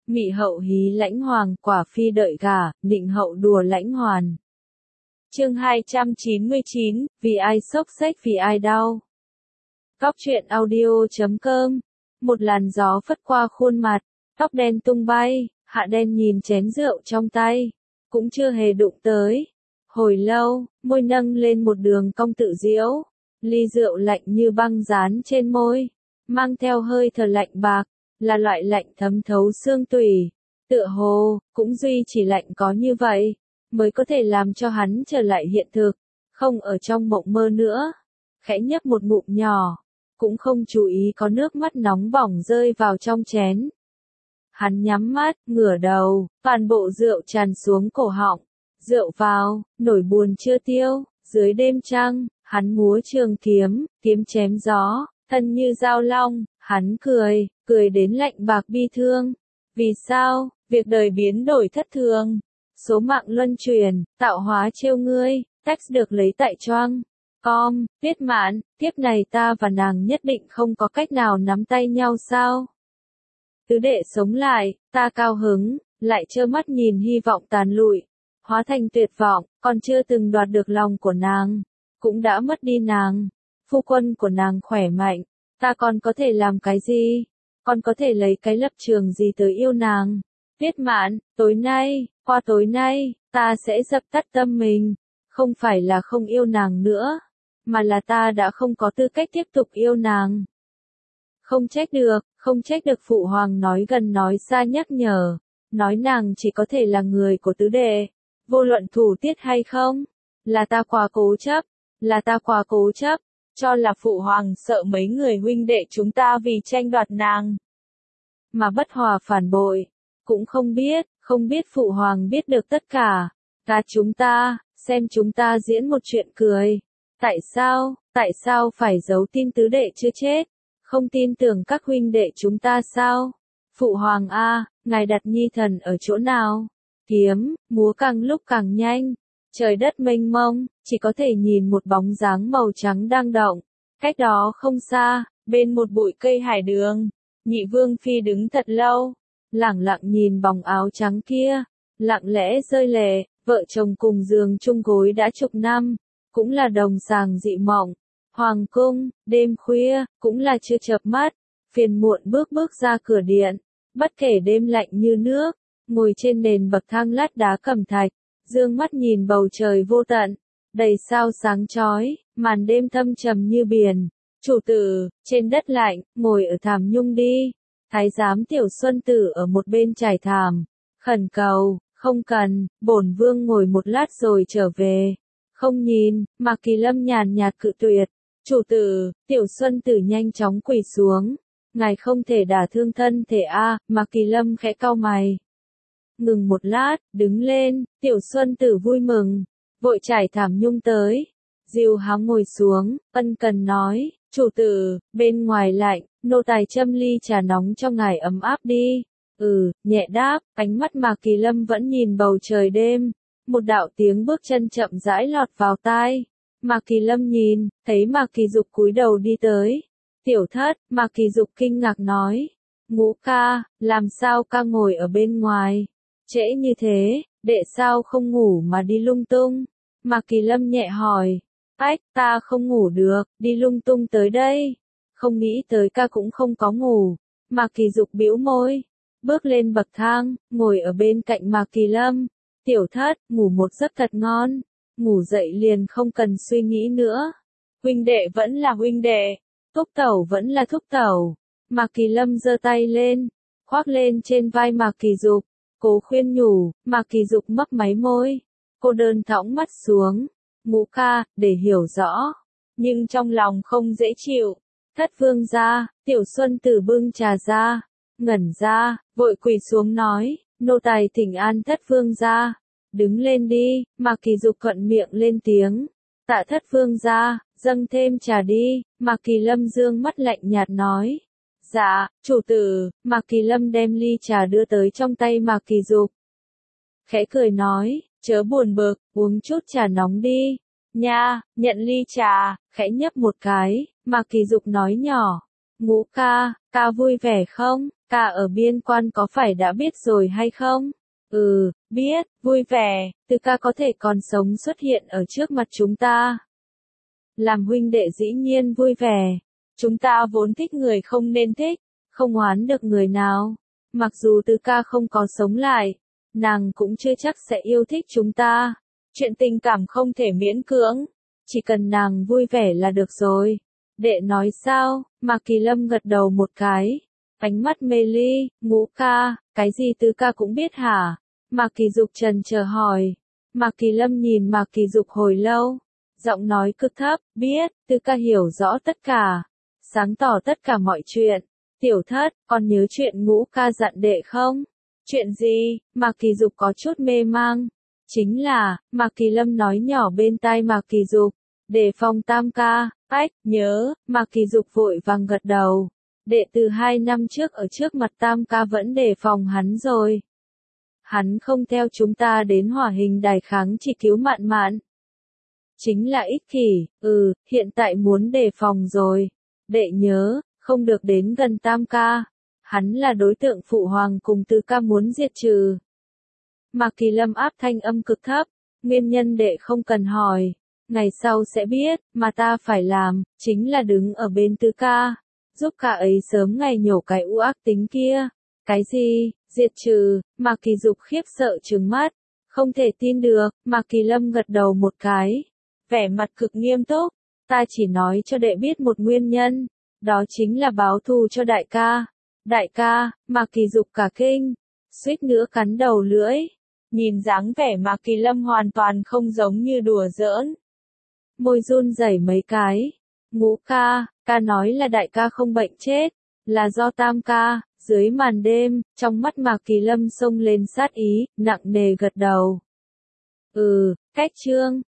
Mị hậu hí lãnh hoàng, quả phi đợi gả, nịnh hậu đùa lãnh hoàn. Chương 299, vì ai xốc xếch vì ai đau. Góc truyện audio.com. Một làn gió phất qua khuôn mặt, tóc đen tung bay, Hạ Đen nhìn chén rượu trong tay, cũng chưa hề đụng tới. Hồi lâu, môi nâng lên một đường cong tự diễu, ly rượu lạnh như băng dán trên môi, mang theo hơi thở lạnh bạc, là loại lạnh thấm thấu xương tủy. Tựa hồ, cũng duy chỉ lạnh có như vậy, mới có thể làm cho hắn trở lại hiện thực, không ở trong mộng mơ nữa. Khẽ nhấp một ngụm nhỏ, cũng không chú ý có nước mắt nóng bỏng rơi vào trong chén. Hắn nhắm mắt, ngửa đầu, toàn bộ rượu tràn xuống cổ họng. Rượu vào, nỗi buồn chưa tiêu, dưới đêm trăng, hắn múa trường kiếm, kiếm chém gió, thân như dao long, hắn cười đến lạnh bạc bi thương. Vì sao, việc đời biến đổi thất thường, số mạng luân chuyển, tạo hóa trêu ngươi, text được lấy tại Choang. Com, viết mạn, tiếp này ta và nàng nhất định không có cách nào nắm tay nhau sao? Tứ đệ sống lại, ta cao hứng, lại trơ mắt nhìn hy vọng tàn lụi, hóa thành tuyệt vọng, còn chưa từng đoạt được lòng của nàng, cũng đã mất đi nàng. Phu quân của nàng khỏe mạnh, ta còn có thể làm cái gì? Còn có thể lấy cái lập trường gì tới yêu nàng? Viết mạn, tối nay, qua tối nay, ta sẽ dập tắt tâm mình, không phải là không yêu nàng nữa, mà là ta đã không có tư cách tiếp tục yêu nàng. Không trách được phụ hoàng nói gần nói xa nhắc nhở, nói nàng chỉ có thể là người của tứ đệ, vô luận thủ tiết hay không, là ta quá cố chấp, cho là phụ hoàng sợ mấy người huynh đệ chúng ta vì tranh đoạt nàng mà bất hòa phản bội, cũng không biết phụ hoàng biết được tất cả, chúng ta, xem chúng ta diễn một chuyện cười. Tại sao phải giấu tin tứ đệ chưa chết? Không tin tưởng các huynh đệ chúng ta sao? Phụ hoàng a, ngài đặt nhi thần ở chỗ nào? Kiếm, múa càng lúc càng nhanh, trời đất mênh mông, chỉ có thể nhìn một bóng dáng màu trắng đang động. Cách đó không xa, bên một bụi cây hải đường, Nhị Vương Phi đứng thật lâu, lẳng lặng nhìn bóng áo trắng kia, lặng lẽ rơi lệ. Vợ chồng cùng giường chung gối đã chục năm, cũng là đồng sàng dị mộng. Hoàng cung, đêm khuya, cũng là chưa chợp mắt, phiền muộn bước ra cửa điện, bất kể đêm lạnh như nước, ngồi trên nền bậc thang lát đá cẩm thạch, dương mắt nhìn bầu trời vô tận, đầy sao sáng chói, màn đêm thâm trầm như biển. Chủ tử, trên đất lạnh, ngồi ở thảm nhung đi. Thái giám Tiểu Xuân Tử ở một bên trải thảm, khẩn cầu, không cần, bổn vương ngồi một lát rồi trở về. Không nhìn, Mạc Kỳ Lâm nhàn nhạt cự tuyệt. Chủ tử, Tiểu Xuân Tử nhanh chóng quỳ xuống. Ngài không thể đả thương thân thể a. Mạc Kỳ Lâm khẽ cau mày. Ngừng một lát, đứng lên, Tiểu Xuân Tử vui mừng, vội trải thảm nhung tới. Diêu Hám ngồi xuống, ân cần nói, chủ tử, bên ngoài lạnh, nô tài châm ly trà nóng cho ngài ấm áp đi. Nhẹ đáp, ánh mắt Mạc Kỳ Lâm vẫn nhìn bầu trời đêm. Một đạo tiếng bước chân chậm rãi lọt vào tai. Mạc Kỳ Lâm nhìn, thấy Mạc Kỳ Dục cúi đầu đi tới. Tiểu thất, Mạc Kỳ Dục kinh ngạc nói. Ngũ ca, làm sao ca ngồi ở bên ngoài? Trễ như thế, đệ sao không ngủ mà đi lung tung? Mạc Kỳ Lâm nhẹ hỏi. Ta không ngủ được, đi lung tung tới đây. Không nghĩ tới ca cũng không có ngủ. Mạc Kỳ Dục bĩu môi, bước lên bậc thang, ngồi ở bên cạnh Mạc Kỳ Lâm. Tiểu thất, ngủ một giấc thật ngon, ngủ dậy liền không cần suy nghĩ nữa. Huynh đệ vẫn là huynh đệ, thúc tẩu vẫn là thúc tẩu. Mạc Kỳ Lâm giơ tay lên, khoác lên trên vai Mạc Kỳ Dục, cố khuyên nhủ. Mạc Kỳ Dục mấp máy môi, cô đơn thõng mắt xuống. Ngũ ca, để hiểu rõ, nhưng trong lòng không dễ chịu. Thất vương gia, Tiểu Xuân Tử bưng trà ra, ngẩn ra, vội quỳ xuống nói, nô tài thỉnh an thất vương gia. Đứng lên đi, Mạc Kỳ Dục thuận miệng lên tiếng. Tạ thất vương gia, dâng thêm trà đi. Mạc Kỳ Lâm dương mắt lạnh nhạt nói. Dạ, chủ tử. Mạc Kỳ Lâm đem ly trà đưa tới trong tay Mạc Kỳ Dục. Khẽ cười nói, chớ buồn bực, uống chút trà nóng đi. Nha, nhận ly trà, khẽ nhấp một cái. Mạc Kỳ Dục nói nhỏ. Ngũ ca, Ca vui vẻ không? Ca ở biên quan có phải đã biết rồi hay không? Ừ, biết, vui vẻ, Từ Ca có thể còn sống xuất hiện ở trước mặt chúng ta. Làm huynh đệ dĩ nhiên vui vẻ. Chúng ta vốn thích người không nên thích, không oán được người nào. Mặc dù Từ Ca không có sống lại, nàng cũng chưa chắc sẽ yêu thích chúng ta. Chuyện tình cảm không thể miễn cưỡng, chỉ cần nàng vui vẻ là được rồi. Đệ nói sao? Mạc Kỳ Lâm gật đầu một cái. Ánh mắt mê ly, Ngũ ca, cái gì Từ Ca cũng biết hả? Mạc Kỳ Dục trần chờ hỏi. Mạc Kỳ Lâm nhìn Mạc Kỳ Dục hồi lâu. Giọng nói cực thấp, biết, Từ Ca hiểu rõ tất cả. Sáng tỏ tất cả mọi chuyện. Tiểu thất, còn nhớ chuyện Ngũ ca dặn đệ không? Chuyện gì? Mạc Kỳ Dục có chút mê mang. Chính là, Mạc Kỳ Lâm nói nhỏ bên tai Mạc Kỳ Dục. Đề phòng Tam ca, ách, nhớ, Mạc Kỳ Dục vội vàng gật đầu. Đệ từ 2 năm trước ở trước mặt Tam ca vẫn đề phòng hắn rồi. Hắn không theo chúng ta đến hỏa hình đài kháng chỉ cứu Mạn Mạn. Chính là ích kỷ, hiện tại muốn đề phòng rồi. Đệ nhớ, không được đến gần Tam ca. Hắn là đối tượng phụ hoàng cùng Từ Ca muốn diệt trừ. Mạc Kỳ Lâm áp thanh âm cực thấp, nguyên nhân đệ không cần hỏi. Ngày sau sẽ biết, mà ta phải làm, chính là đứng ở bên Từ Ca, giúp cả ấy sớm ngày nhổ cái u ác tính kia. Cái gì, diệt trừ? Mạc Kỳ Dục khiếp sợ trừng mắt, không thể tin được. Mạc Kỳ Lâm gật đầu một cái, vẻ mặt cực nghiêm túc. Ta chỉ nói cho đệ biết một nguyên nhân, đó chính là báo thù cho đại ca. Đại ca, Mạc Kỳ Dục cả kinh, suýt nữa cắn đầu lưỡi. Nhìn dáng vẻ Mạc Kỳ Lâm hoàn toàn không giống như đùa giỡn. Môi run rẩy mấy cái. Ngũ ca, ca nói là đại ca không bệnh chết, là do Tam ca. Dưới màn đêm, trong mắt Mạc Kỳ Lâm xông lên sát ý, nặng nề gật đầu. Cách chương